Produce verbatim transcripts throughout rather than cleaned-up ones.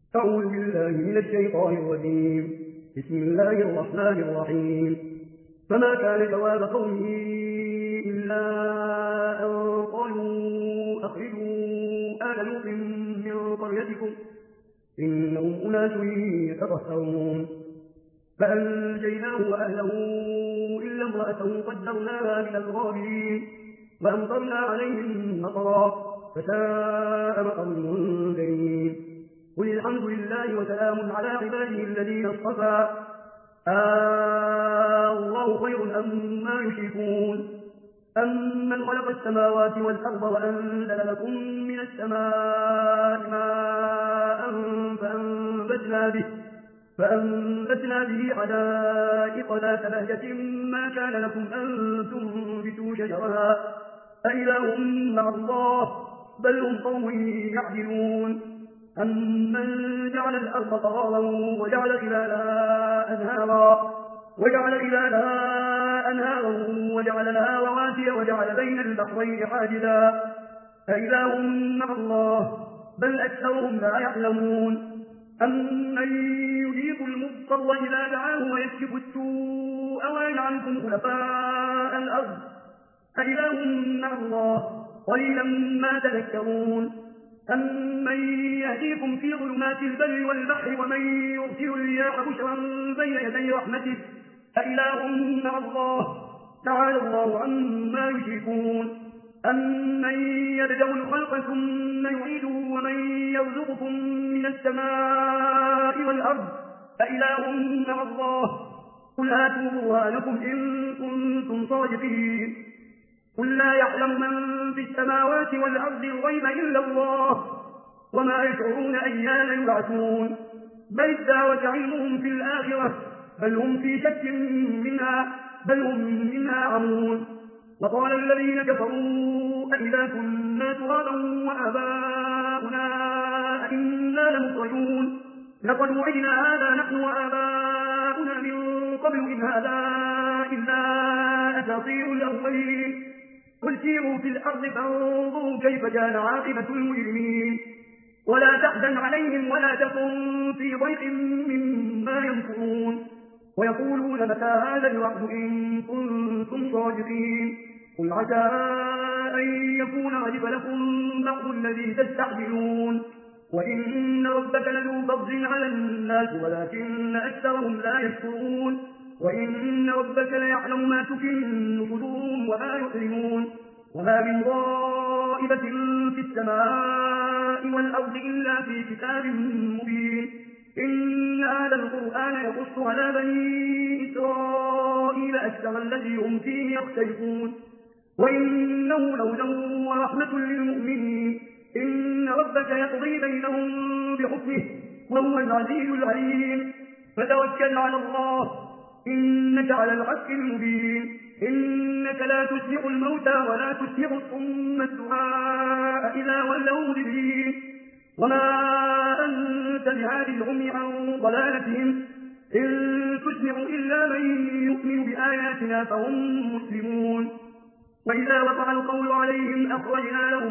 أعوذ بالله من الشيطان الرجيم. بسم الله الرحمن الرحيم. فما كان جواب قومه إلا أن قالوا أخرجوا آل لوط من قريتكم إنهم أناس يتطهرون. فأنجيناه وأهله إلا امرأته قدرناها من الغابرين وأمطرنا عليهم مطرا فساء مطر المنذرين. قل الحمد لله وسلام على عباده الذين اصطفى آه الله خير أما يشركون. أمن خلق السماوات والأرض وأنزل لكم من السماء ماء فأنبتنا به فأنبتنا به حدائق ذات بهجة ما كان لكم أن تنبتوا شجرها أإله مع الله بل هم قوم يعدلون. أمن جعل الأرض قرارا وجعل خلالها أنهارا وجعل خلالها أنهارا وجعل لها رواسي وجعل بين البحرين حاجزا أإله مع الله بل أكثرهم لا يعلمون. أمن يجيب المضطر إذا دعاه ويكشف السوء ويجعلكم خلفاء الأرض أإله مع الله قليلا ما تذكرون. أمن يهديكم في ظلمات البر والبحر ومن يرسل الرياح بشرا بين يدي رحمته أإله مع الله تعالى الله عما يشركون. أمن يبدأ الخلق ثم يعيده ومن يرزقكم من السماء والأرض أإله مع الله قل هاتوا برهانكم إن كنتم صادقين. قل لا يعلم من في السماوات والأرض الغيب إلا الله وما يشعرون أيان يبعثون بل ادارك علمهم في الآخرة بل هم في شك منها بل هم منها عمون. وقال الذين كفروا أئذا كنا ترابا وآباؤنا أئنا لمخرجون لقد وعدنا هذا نحن وآباؤنا من قبل إن هذا إلا أساطير الأولين. قل سيروا في الأرض فانظروا كيف كان عاقبة المجرمين ولا تحزن عليهم ولا تكن في ضيق مما يمكرون. ويقولون متى هذا الوعد إن كنتم صادقين. قل عسى أن يكون ردف لكم بعض الذي تستعجلون وإن ربك لذو فضل على الناس ولكن أكثرهم لا يشكرون. وإن ربك ليعلم ما تكن صدورهم وما يعلنون. وما من غائبة في السماء والأرض إلا في كتاب مبين. إن هذا القرآن يقص على بني إسرائيل أكثر الذي هم فيه يختلفون وإنه لهدى ورحمة للمؤمنين. إن ربك يقضي بينهم بحكمه وهو العزيز العليم. فتوكل على الله إنك على الحق المبين. إنك لا تسمع الموتى ولا تسمع الصم الدعاء إذا ولوا مدبرين. وما أنت بهاد العمي عن ضلالتهم إن تسمع إلا من يؤمن بآياتنا فهم مسلمون. وإذا وقع القول عليهم أخرجنا لهم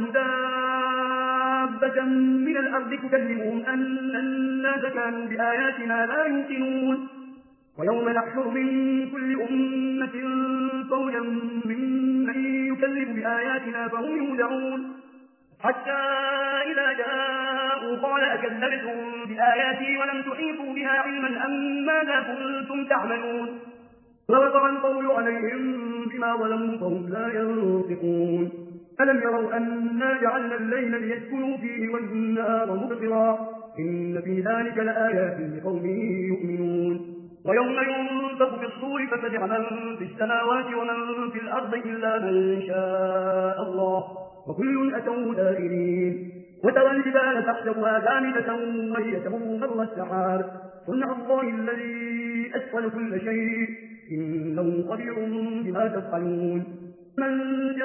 دابة من الأرض تكلمهم أن الناس كانوا بآياتنا لا يوقنون. ويوم نحشر من كل أمة فوجا ممن يكذب بآياتنا فهم يوزعون حتى إذا جاءوا قال أكذبتم بآياتي ولم تحيطوا بها علما أم ماذا كنتم تعملون. ووقع القول عليهم بما ظلموا فهم لا ينطقون. ألم يروا أنا جعلنا الليل ليسكنوا فيه والنهار مبصرا إن في ذلك لآيات لقوم يؤمنون. ويوم ينفخ في الصور ففزع من في السماوات ومن في الأرض إلا من شاء الله وكل أتوه داخرين. وترى الجبال تحسبها جامدة وهي تمر مر السحاب صنع الله الذي أسفل كل شيء إنه خبير بما تفعلون. من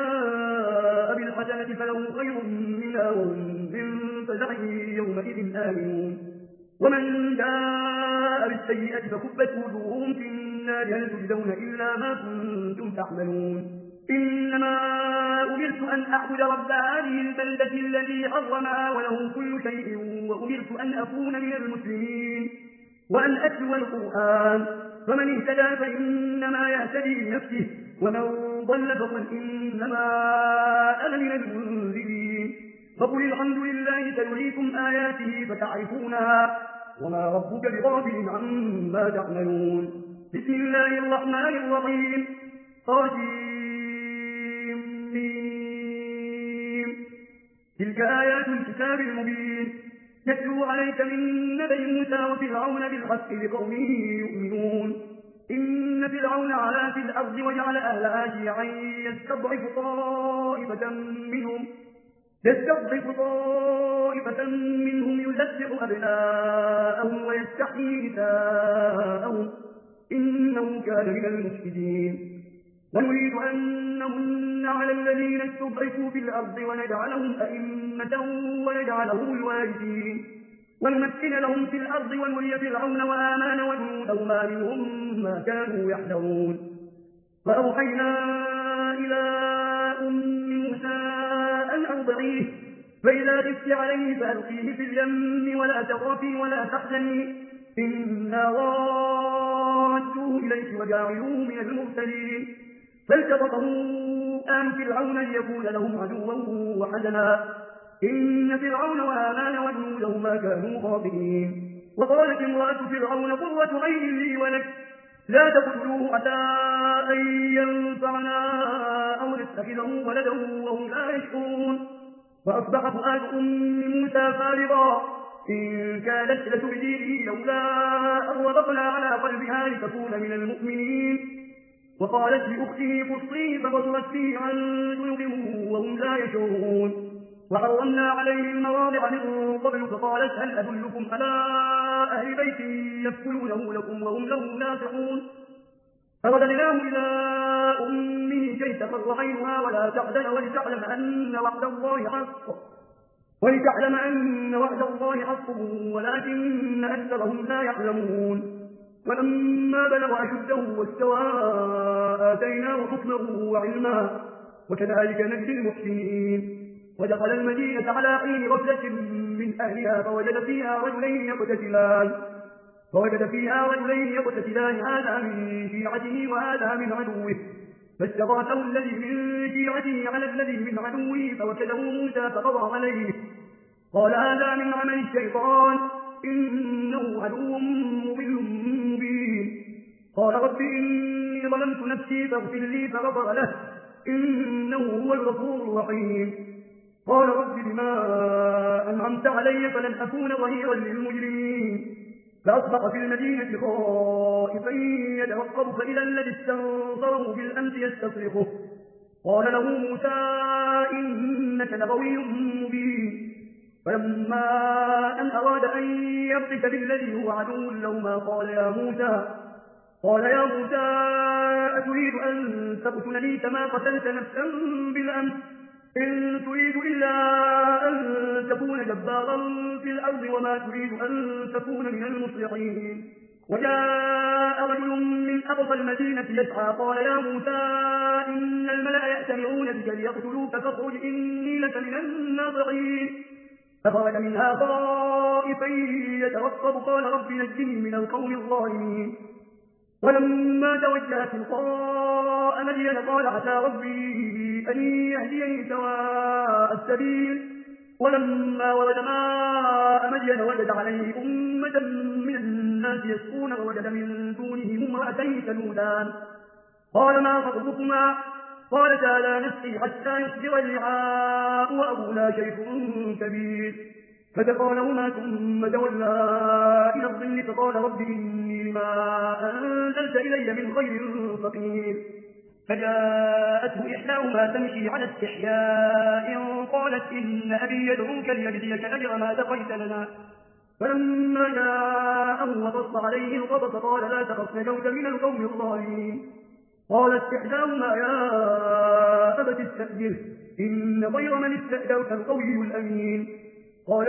جاء بالحسنة فله خير منها وهم من فزع يومئذ آمنون. ومن جاء بالسيئة فكبت وجوههم في النار هل تجزون إلا ما كنتم تعملون. إنما أمرت أن أعبد رب هذه البلدة الذي حرمها وله كل شيء وأمرت أن أكون من المسلمين وأن أتلو القرآن فمن اهتدى فإنما يهتدي لنفسه ومن ضل فقل إنما أنا من المنذرين فقل الحمد لله سيريكم آياته فتعرفونها وما ربك بغافل عما تعملون بسم الله الرحمن الرحيم طاسيم تلك آيات الكتاب المبين يتلو عليك من نبأ موسى وفرعون بالحق لقوم يؤمنون إن فرعون علا في الأرض وجعل أهلها شيعا يستضعف طائفة منهم يستضعف طائفة منهم يذبح أبناءهم ويستحيي نساءهم إنه كان من المفسدين ونريد أن نمن على الذين استضعفوا في الأرض ونجعلهم أئمة ونجعلهم الوارثين ونمكن لهم في الأرض ونري فرعون وآمان وجنودهما منهم ما كانوا يحذرون فأوحينا إلى أم موسى أن أرضعيه فإذا خفت عليه فألقيه في اليم ولا تخافي ولا تحزني إنا رادوه إليك وجاعلوه من المرسلين فالتقطه آل فرعون ليكون لهم عدوا وحزنا إن فرعون وآمان وجنودهما كانوا خاطئين وقالت امرأة فرعون قرة عين لي ولك لا تقتلوه حتى أن ينفعنا أو نتخذه ولدا وهم لا يشعرون فأصبح فؤاد أم موسى فارغا إن كانت لتبدي به لولا أن ربطنا على قلبها لتكون من المؤمنين وقالت لأخته قصيه فبصرت فيه عن جنوب وهم لا يشعرون وحرمنا عليه المواضع من قبل فقالت هل أدلكم على أهل بيت يكفلونه لكم وهم له ناصحون فرددناه إلى أمه كي تقر عينها ولا تحزن ولتعلم أن وعد الله حق ولتعلم أن وعد الله حق ولكن أكثرهم لا يعلمون ولما بلغ أشده واستوى آتيناه حكمه وعلما وكذلك نجزي المحسنين ودخل المدينة على حين غفلة من أهلها فوجد فيها رجلين يقتتلان فوجد فيها رجلين يقتتلان هذا من شيعته وهذا من عدوه فاستغاثه الذي من شيعته على الذي من عدوه فوكله موسى فقضى عليه قال هذا من عمل الشيطان إنه عدو مضل مبين قال رب إني ظلمت نفسي فاغفر لي فغفر له إنه هو الغفور الرحيم قال رب بما أنعمت علي فلن أكون ظهيرا للمجرمين فأصبح في المدينة خائفا يترقب فإذا الذي استنصره بالأمس يستصرخه قال له موسى إنك لغوي مبين فلما أن أراد أن يبطش بالذي هو عدو لهما قال يا موسى قال يا موسى أتريد أن تقتلني كما قتلت نفسا بالأمس إن تريد إلا أن تكون جبارا في الأرض وما تريد أن تكون من المصلحين وجاء رجل من أقصى المدينة يسعى قال يا موسى إن الملأ يأتمرون بك ليقتلوك فاخرج إني لك من الناصحين فخرج منها خائفا يترقب قال رب نجني من القوم الظالمين ولما توجه تلقاء مدين قال عسى ربي أن يهديني سواء السبيل ولما ورد ماء مدين وجد عليه أمة من الناس يسقون ووجد من دونهم امرأتين تذودان قال ما خطبكما قالتا لا نسقي حتى يصدر الرعاء وأبونا شيخ كبير فسقى لهما ثم تولى إلى الظل فقال رب إني لما أنزلت إلي من خير فقير فجاءته إحداهما تمشي على استحياء قالت إن أبي يدعوك ليجزيك أجر ما سقيت لنا فلما جاءه وقص عليه القصص قال لا تخف نجوت من القوم الظالمين قالت إحداهما يا أبت استأجره إن خير من استأجرت القوي الأمين قال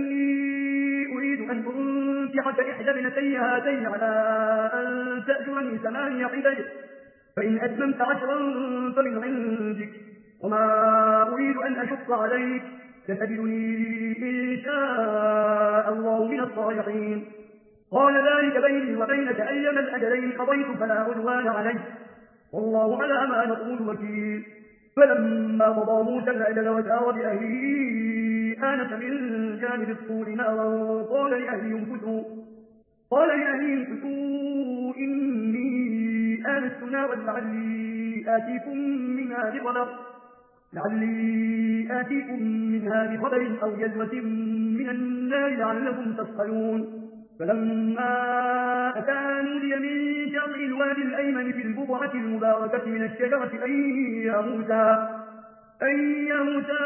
إني أريد أن أنكحك إحدى ابنتي هاتين على أن تأجرني ثماني حجج فإن أتممت عشرا فمن عندك وما أريد أن أشق عليك ستجدني إن شاء الله من الصالحين. قال ذلك بيني وبينك أيما الأجلين قضيت فلا عدوان عليه والله على ما نقول وكيل. فلما قضى موسى الأجل وسار بأهله آنس من جانب الطور نارا قال لأهلهم امكثوا قال لأهلهم امكثوا إني آنست نارا لعلي آتيكم منها بخبر لعلي آتيكم منها بخبر أو جذوة من النار لعلكم تصطلون. فلما أتاها نودي من شاطئ الوادي الأيمن في البقعة المباركة من الشجرة أي يا موسى أي يا موسى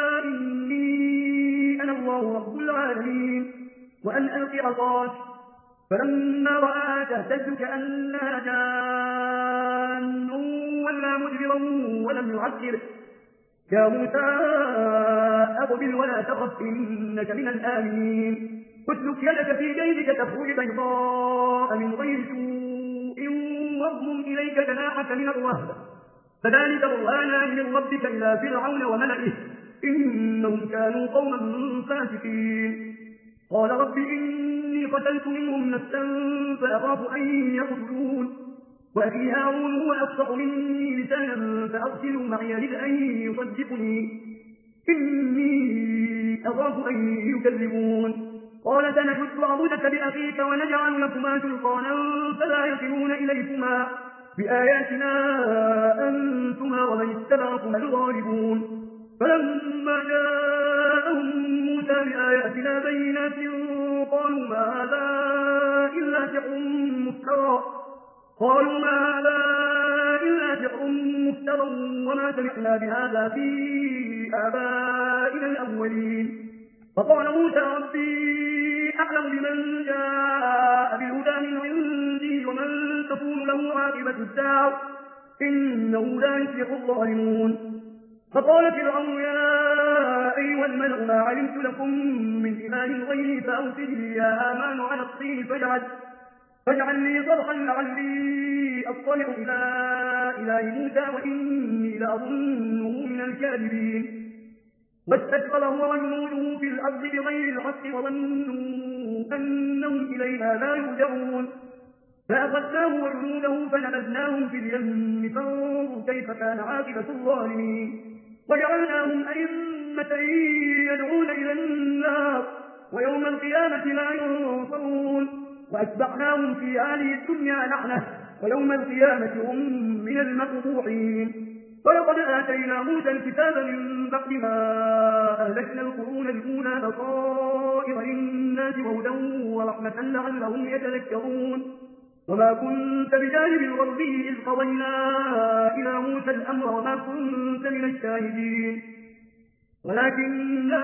إني أنا الله رب العالمين وأن ألق عصاك. فلما رآها تهتز كأنها جان ولا مدبرا ولم يعجل يا موسى أقبل ولا تخف إنك من الآمنين. اسلك يدك في جيبك تخرج بيضاء من غير سوء واضمم إليك جناحك من الرهب فذلك برهانان من ربك إلى فرعون وملئه إنهم كانوا قوما فاسقين. قال رب إني قتلت منهم نفسا فأخاف أن يقتلون وأخي هارون هو أفصح مني لسانا فأرسله معي رزقا يصدقني إني أخاف أن يكذبون. قال سنشد عضدك بأخيك ونجعل لكما سلطانا فلا يصلون إليكما بآياتنا أنتما ومن اتبعكما الغالبون. فلما جاءهم موسى بآياتنا بينات قالوا ما هذا إلا سحر مفترى قالوا ما هذا إلا سحر مفترى وما سمعنا بهذا في آبائنا الأولين. فقال موسى ربي أعلم بمن جاء بالهدى من عندي ومن تكون له عاقبة الدار إنه لا يفلح الظالمون. فقال فرعون يا أيها الملأ ما علمت لكم من إله غيري فأوصل لي يا آمان على الطين فاجعل فاجعل لي صرحا لعلي أطلع إلى إله موسى وإني لأظنه من الكاذبين. واستكبر هو وجنوده في الأرض بغير الحق وظنوا أنهم إلينا لا يرجعون فأخذناه وجنوده فنبذناهم في اليم فانظر كيف كان عاقبة الظالمين. وجعلناهم أئمة يدعون إلى النار ويوم القيامة لا ينصرون وأتبعناهم في هذه الدنيا لعنة ويوم القيامة هم من المقبوحين. ولقد آتينا موسى الكتاب من بعد ما أهلكنا القرون الأولى بصائر للناس وهدى ورحمة لعلهم يتذكرون. وما كنت بجانب الغربي إذ قضينا إلى موسى الأمر وما كنت من الشاهدين ولكننا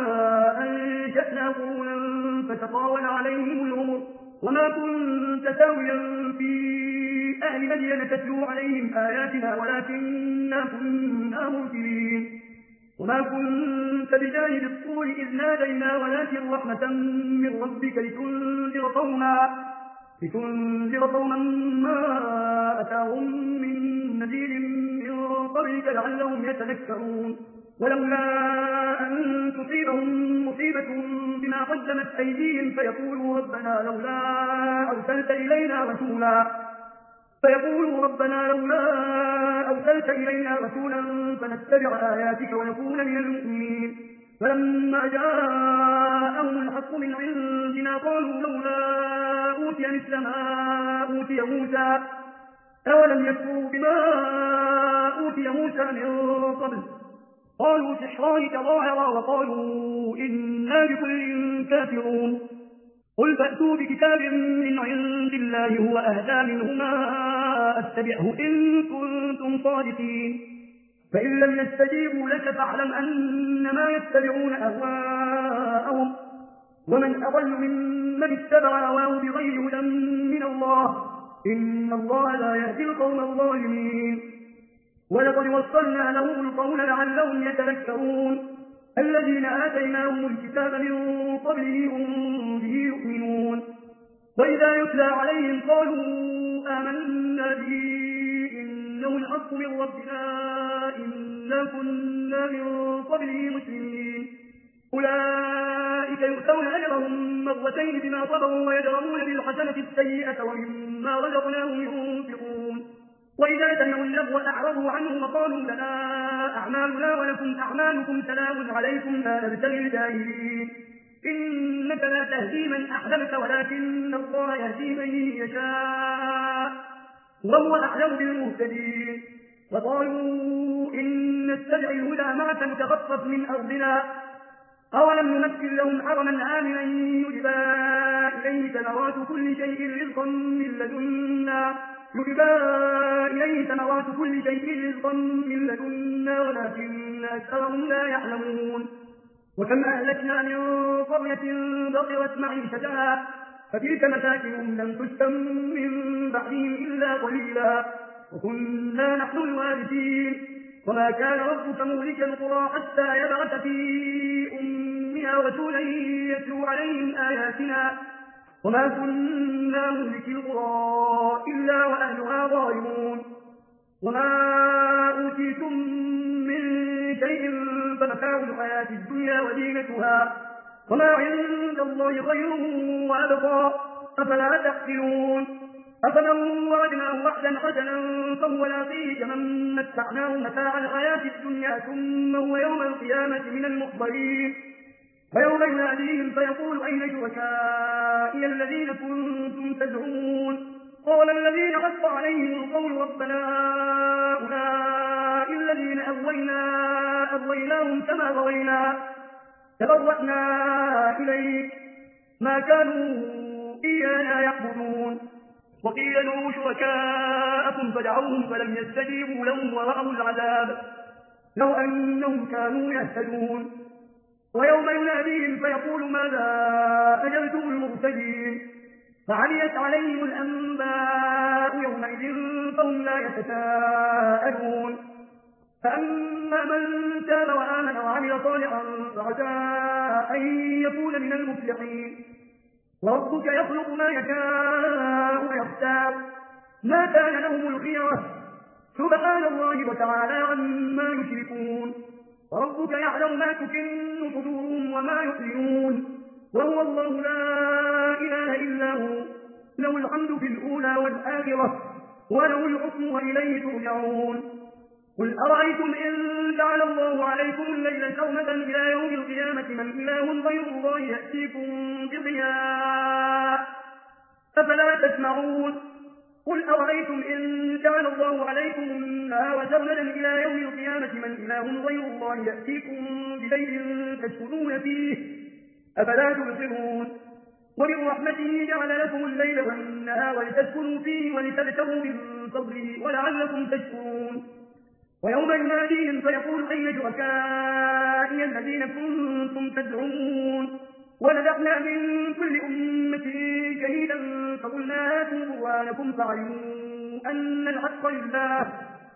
أنشأنا قرونا فتطاول عليهم العمر وما كنت ساويا في أهل مدين تتلو عليهم آياتنا ولكننا كنا مرسلين. وما كنت بجانب الطور إذ نادينا ولكن رحمة من ربك لتنذر قوما لتنذر قوما ما أتاهم من نذير من قبلك لعلهم يتذكرون. ولولا أن تصيبهم مصيبة بما قدمت أيديهم فيقولوا ربنا لولا أرسلت إلينا رسولا فيقولوا ربنا لولا أرسلت إلينا رسولا فنتبع آياتك ونكون من المؤمنين. فلما جاءهم الحق من عندنا قالوا لولا أوتي مثل ما أوتي موسى أولم يكفروا بما أوتي موسى من قبل قالوا سحران تظاهرا وقالوا إنا بكل كافرون. قل فأتوا بكتاب من عند الله هو أهدى منهما أتبعه إن كنتم صادقين. فإن لم يستجيبوا لك فاعلم أنما يتبعون أهواءهم ومن أضل ممن اتبع هواه بغير هدى من الله إن الله لا يهدي القوم الظالمين. ولقد وصلنا لهم القول لعلهم يتذكرون. الذين آتيناهم الكتاب من قبله هم به يؤمنون وإذا يتلى عليهم قالوا آمنا به إنه الحق من ربنا إنا كنا من قبله مسلمين أولئك يؤتون أجرهم مرتين بما صبروا ويدرؤون بالحسنة السيئة ومما رزقناهم ينفقون وإذا سمعوا اللغو أعرضوا عنه وقالوا لنا أعمالنا ولكم أعمالكم سلام عليكم لا نبتغي الجاهلين إنك لا تهدي من أحببت ولكن الله يهدي من يشاء وهو أعلم بالمهتدين وقالوا إن نتبع الهدى معك نتخطف من أرضنا أولم نمثل لهم حرما آمنا يجبى إليه ثمرات كل شيء رزقا من لدنا يجبى إليه ثمرات كل شيء رزقا من لدنا ولكن أكثرهم لا يعلمون وكم أهلكنا من قرية بطرت معيشتها فتلك مساكنهم لم تسكن من بعدهم إلا قليلا وكنا نحن الوارثين وما كان ربك مهلك القرى حتى يبعث في أمها رسولا يتلو عليهم آياتنا وما كنا مهلك القرى إلا وأهلها ظالمون وما أوتيتم من شيء فمتاع الحياة الدنيا وزينتها وما عند الله خير وأبقى أفلا تعقلون أفمن وعدناه وعدا حسنا فهو لاقيه كمن متعناه متاع الحياة الدنيا ثم هو يوم القيامة من المحضرين ويوم يناديهم فيقول أين شركائي الذين كنتم تزعمون قال الذين حق عليهم القول ربنا هؤلاء الذين أغوينا أغويناهم كما غوينا تبرأنا إليك ما كانوا إيانا يعبدون وقيل ادعوا شركاءكم فدعوهم فلم يستجيبوا لهم ورأوا العذاب لو أنهم كانوا يهتدون ويوم يناديهم فيقول ماذا أجبتم المرسلين فعليت عليهم الأنباء يومئذ فهم لا يتساءلون فأما من تاب وآمن وعمل صالحا فعسى أن يكون من المفلحين وربك يخلق ما يشاء ويختار ما كان لهم الخيرة سبحان الله وتعالى عما يشركون وربك يعلم ما تكن صدورهم وما يعلنون وهو الله لا إله إلا هو له الحمد في الأولى والآخرة وله الحكم وإليه ترجعون قل أرأيتم إن جعل الله عليكم الليل سرمدا إلى يوم القيامة من إله غير الله يأتيكم بضياء أفلا تسمعون قل أرأيتم إن جعل الله عليكم النهار سرمدا إلى يوم القيامة من إله غير الله يأتيكم بليل تسكنون فيه أفلا تبصرون ومن رحمته جعل لكم الليل والنهار ولتسكنوا فيه ولتبتغوا من فضله ولعلكم تشكرون ويوم يناديهم فيقول أين شركائي الذين كنتم تدعون ونزعنا من كل أمة شهيدا فقلنا هاتوا برهانكم فعلموا أن الحق لله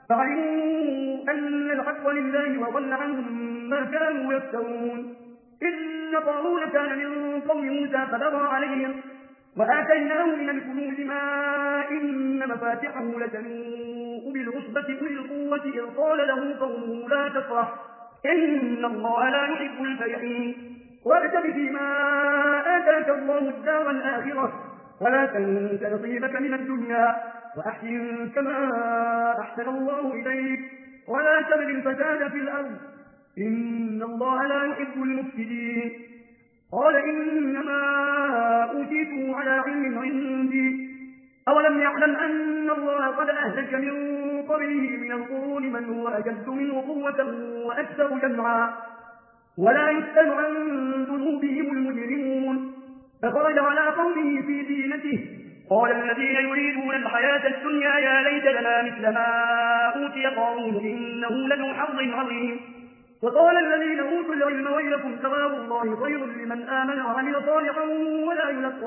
فعلموا أن الحق لله وضل عنهم ما كانوا يفترون إن قارون كان من قوم موسى فبغى عليهم وآتيناه من الكنوز ما إن مفاتحه لتنوء بالعصبة أولي القوة إذ قال له قومه لا تفرح إن الله لا يحب الفرحين وابتغ فيما آتاك الله الدار الآخرة ولا تنس نصيبك من الدنيا وأحسن كما أحسن الله إليك ولا تبغ الفساد في الأرض إن الله لا يحب المفسدين قال إنما أوتيته على علم عندي أولم يعلم أن الله قد أهلك من قبله من القرون من هو أجد منه قوة وأكثر جمعا ولا يسأل عن ذنوبهم المجرمون فخرج على قومه في زينته قال الذين يريدون الحياة الدنيا يا ليت لنا مثل ما أوتي قارون إنه لذو حظ عظيم وقال الذين أوتوا العلم ويلكم ثواب الله خير لمن آمن وعمل صالحا ولا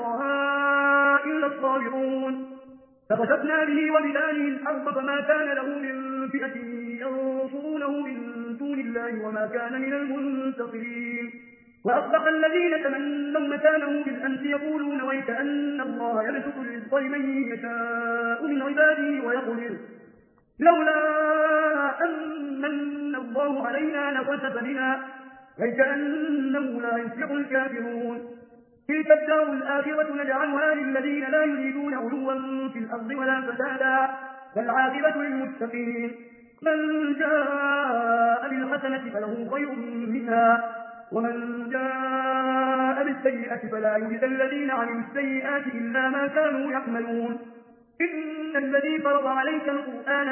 يلقاها إلا الصابرون فخسفنا به وبداره الأرض فما كان له من فئة ينصرونه من دون الله وما كان من المنتصرين وأصبح الذين تمنوا مكانه بالأمس يقولون ويك أن الله يبسط الرزق لمن يشاء من عباده ويقدر لولا أن الله علينا لخسف بنا وكأنه لا يفلح الكافرون. تلك الدار الآخرة نجعلها للذين لا يريدون علوا في الأرض ولا فسادا والعاقبة للمتقين. من جاء بالحسنة فله خير منها ومن جاء بالسيئة فلا يجزى الذين عملوا السيئات إلا ما كانوا يعملون. إن الذي فرض عليك القرآن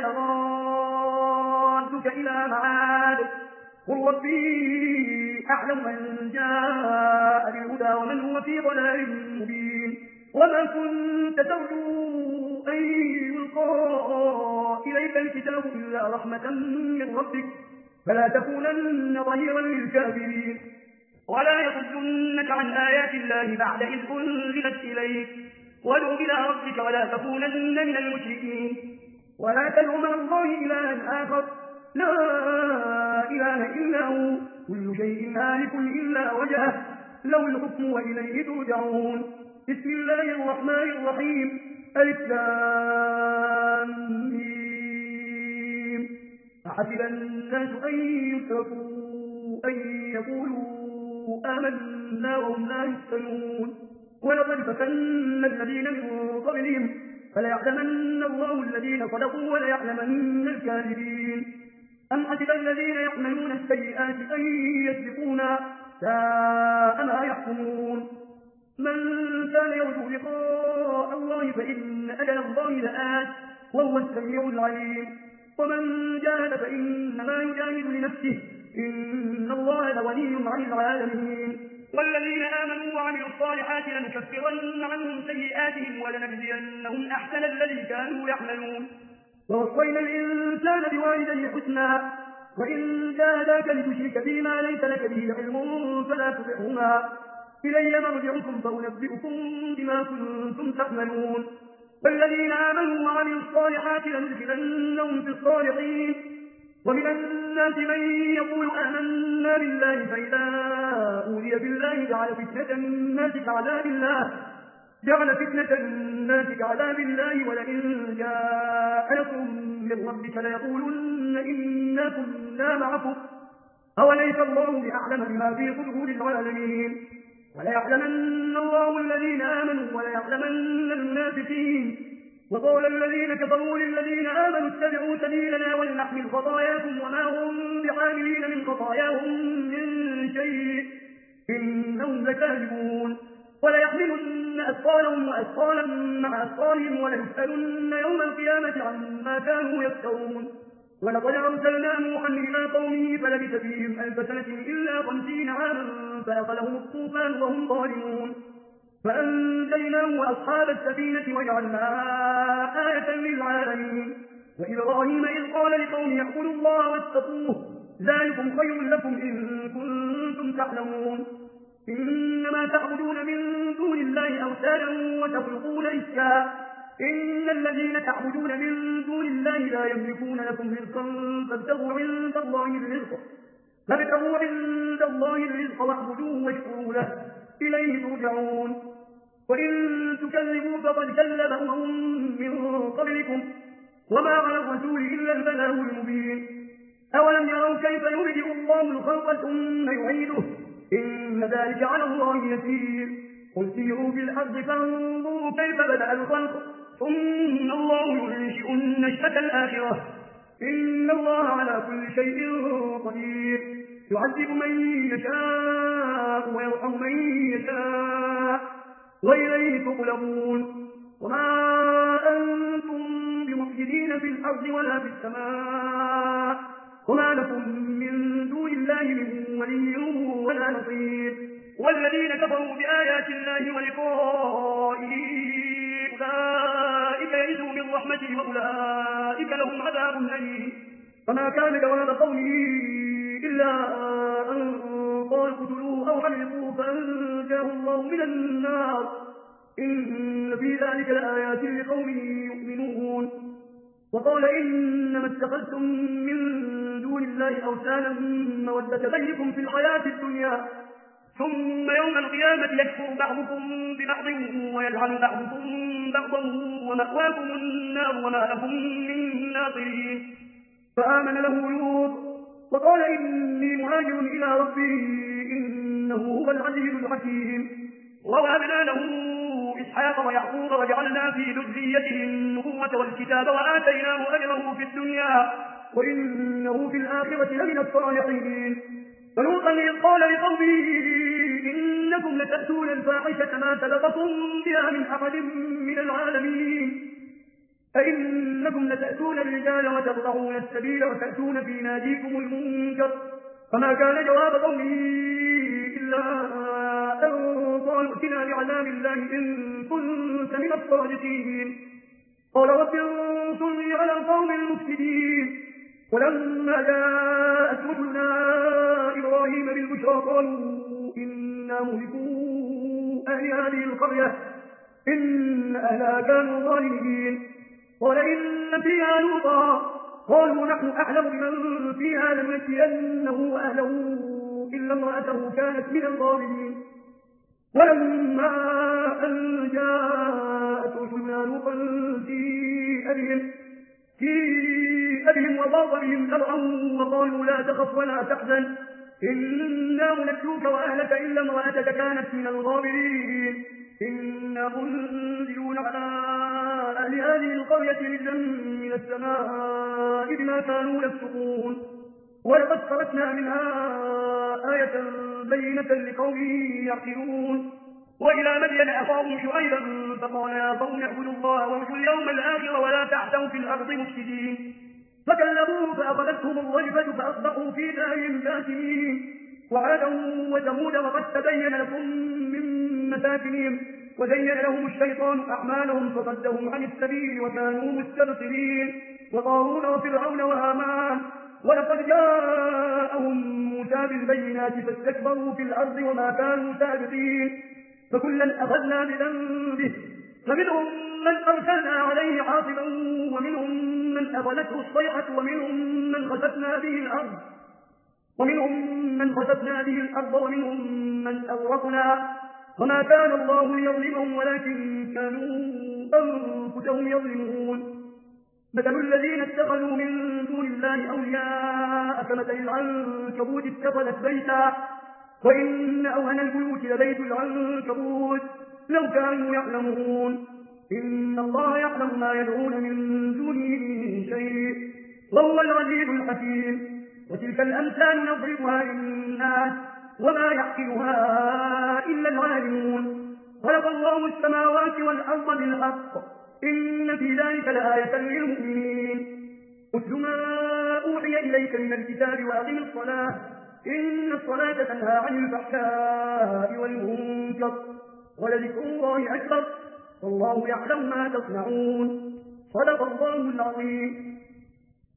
لرادك إلى معاد قل ربي أعلم من جاء بالهدى ومن هو في ضلال مبين. وما كنت ترجو أن يلقى إليك الكتاب إلا رحمة من ربك فلا تكونن ظهيرا للكافرين. ولا يصدنك عن آيات الله بعد إذ أنزلت إليك وادع إلى ربك ولا تكونن من المشركين. ولا تدع مع الله إلها آخر لا إله إلا هو كل شيء هالك إلا وجهه له الحكم وإليه ترجعون. بسم الله الرحمن الرحيم ألف لام ميم. أحسب الناس أن يتركوا أن يقولوا آمنا وهم لا يفتنون. ولقد فتنا الذين من قبلهم فليعلمن الله الذين صدقوا وليعلمن الكاذبين. أم حسب الذين يعملون السيئات أن يسبقونا ساء ما يحكمون. من كان يرجو لقاء الله فإن أجل الله لآت وهو السميع العليم. ومن جاهد فإنما يجاهد لنفسه إن الله لغني عن العالمين. والذين آمنوا وعملوا الصالحات لنكفرن عنهم سيئاتهم ولنجزينهم أحسن الذي كانوا يعملون. ووصينا الإنسان بوالديه حسنا وإن جاهداك لتشرك بما ليس لك به علم فلا تطعهما إلي مرجعكم فأنبئكم بما كنتم تعملون. والذين آمنوا وعملوا الصالحات لندخلنهم في الصالحين. ومن الناس من يقول آمنا بالله فإذا أوذي بالله جعل فتنة الناس كعذاب الله جعل فتنة الناس كعذاب الله ولئن جاء لكم من ربك ليقولن إنا كنا معكم أوليس الله بأعلم بما في صدور العالمين. وليعلمن الله الذين آمنوا وليعلمن المنافقين. وقال الذين كفروا للذين آمنوا اتبعوا سبيلنا ولنحمل خطاياكم وما هم بحاملين من خطاياهم من شيء إنهم لكاذبون. وليحملن أثقالهم وأثقالا مع أثقالهم وليسألن يوم القيامة عما كانوا يفترون. ولقد أرسلنا نوحا إلى قومه فلبث فيهم ألف سنة إلا خمسين عاما فأخذهم الطوفان وهم ظالمون. فأنجيناه وأصحاب السفينة وجعلناها آية للعالمين. وإبراهيم إذ قال لقومه اعبدوا الله واتقوه ذلكم خير لكم إن كنتم تعلمون. إنما تعبدون من دون الله أوثانا وتخلقون إفكا إن الذين تعبدون من دون الله لا يملكون لكم رزقا فابتغوا عند الله الرزق فابتغوا عند الله الرزق واعبدوه واشكروا له إليه ترجعون. وإن تكذبوا فقد كذب أمم من قبلكم وما على الرسول إلا البلاغ المبين. أولم يروا كيف يبدئ الله الخلق ثم يعيده إن ذلك على الله يسير. قل سيروا في الأرض فانظروا كيف بدأ الخلق ثم الله ينشئ النشأة الآخرة إن الله على كل شيء قدير. يعذب من يشاء ويرحم من يشاء وإليه تقلبون. وما أنتم بمفسدين في الأرض ولا في السماء وما لكم من دون الله من ولي ولا نصير. والذين كفروا بآيات الله ولقائه أولئك يئسوا من رحمته وأولئك لهم عذاب أليم. فما كان جواب قومه إلا أن قالوا اقتلوه أو حرقوه فأنجاه الله من النار إن في ذلك لآيات لقوم يؤمنون. وقال إنما اتخذتم من دون الله أوثانا مودة بينكم في الحياة الدنيا ثم يوم القيامة يكفر بعضكم ببعض ويلعن بعضكم بعضا ومأواكم النار وما لكم من ناصرين. فآمن له لوط وقال إني مهاجر إلى ربي إنه هو العزيز الحكيم. ووهبنا له إسحاق ويعقوب وجعلنا في ذريته النبوة والكتاب وآتيناه أجره في الدنيا وإنه في الآخرة لمن الصالحين. ولوطا إذ قال لقومه إنكم لتأتون الفاحشة ما سبقكم بها من أحد من العالمين أئنكم لتأتون الرجال وتقطعون السبيل وتأتون في ناديكم المنكر. فما كان جواب قومه إلا أن قالوا ائتنا بعذاب الله إن كنت من الصادقين. قال رب انصرني على القوم المفسدين. ولما جاءت رسلنا إبراهيم بالبشرى قالوا إنا مهلكو أهل هذه القرية إن أهلها كانوا ظالمين. قال إن فيها لوطا قالوا نحن أعلم بمن فيها لننجينه وأهله إلا امرأته كانت من الظالمين. ولما أن جاءت رسلنا لوطا سيء بهم سيء بهم وضاق بهم ذرعا وقالوا لا تخف ولا تحزن إنا منجوك وأهلك إلا امرأتك كانت من الغابرين. إنا منزلون على أهل هذه القرية رجزا من السماء بما كانوا يفسقون. ولقد تركنا منها آية بينة لقوم يعقلون. وإلى مدين أخاهم شعيبا فقال يا قوم اعبدوا الله وارجوا اليوم الآخر ولا تعثوا في الأرض مفسدين. فكذبوه فأخذتهم الرجفة فأصبحوا في دارهم جاثمين. وعادا وثمود وقد تبين لكم من مساكنهم وزين لهم الشيطان أعمالهم فصدهم عن السبيل وكانوا مستبصرين. وقارون وفرعون وهامان ولقد جاءهم موسى بالبينات فاستكبروا في الأرض وما كانوا سابقين. فكلا أخذنا بذنبه فمنهم من أرسلنا عليه حاصبا ومنهم من أخذته الصيحة ومنهم من خسفنا به الأرض ومنهم من خسفنا به الأرض ومنهم من أغرقنا وما كان الله ليظلمهم ولكن كانوا أنفسهم يظلمون. مثل الذين اتخذوا من دون الله أولياء كمثل العنكبوت اتخذت بيتا وإن أوهن البيوت لبيت العنكبوت لو كانوا يعلمون. إن الله يعلم ما يدعون من دونه من شيء وهو العزيز الحكيم. وتلك الأمثال نضربها للناس وما يعقلها إلا العالمون. خلق الله السماوات والأرض بالحق إن في ذلك لآية للمؤمنين. اتل ما أوحي إليك من الكتاب وأقم الصلاة إن الصلاة تنهى عن الفحشاء والمنكر ولذكر الله أكبر والله يعلم ما تصنعون. صدق الله العظيم.